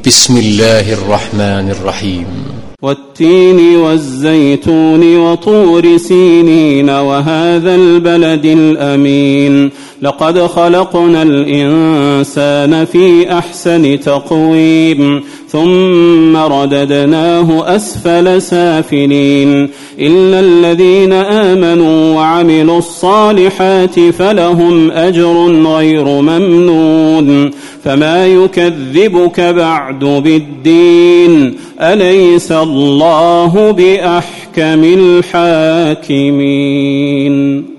بسم الله الرحمن الرحيم. والتين والزيتون وطور سينين وهذا البلد الأمين لقد خلقنا الإنسان في أحسن تقويم ثم رددناه أسفل سافلين إلا الذين آمنوا وعملوا الصالحات فلهم أجر غير ممنون فما يكذبك بعد بالدين أليس الله بأحكم الحاكمين.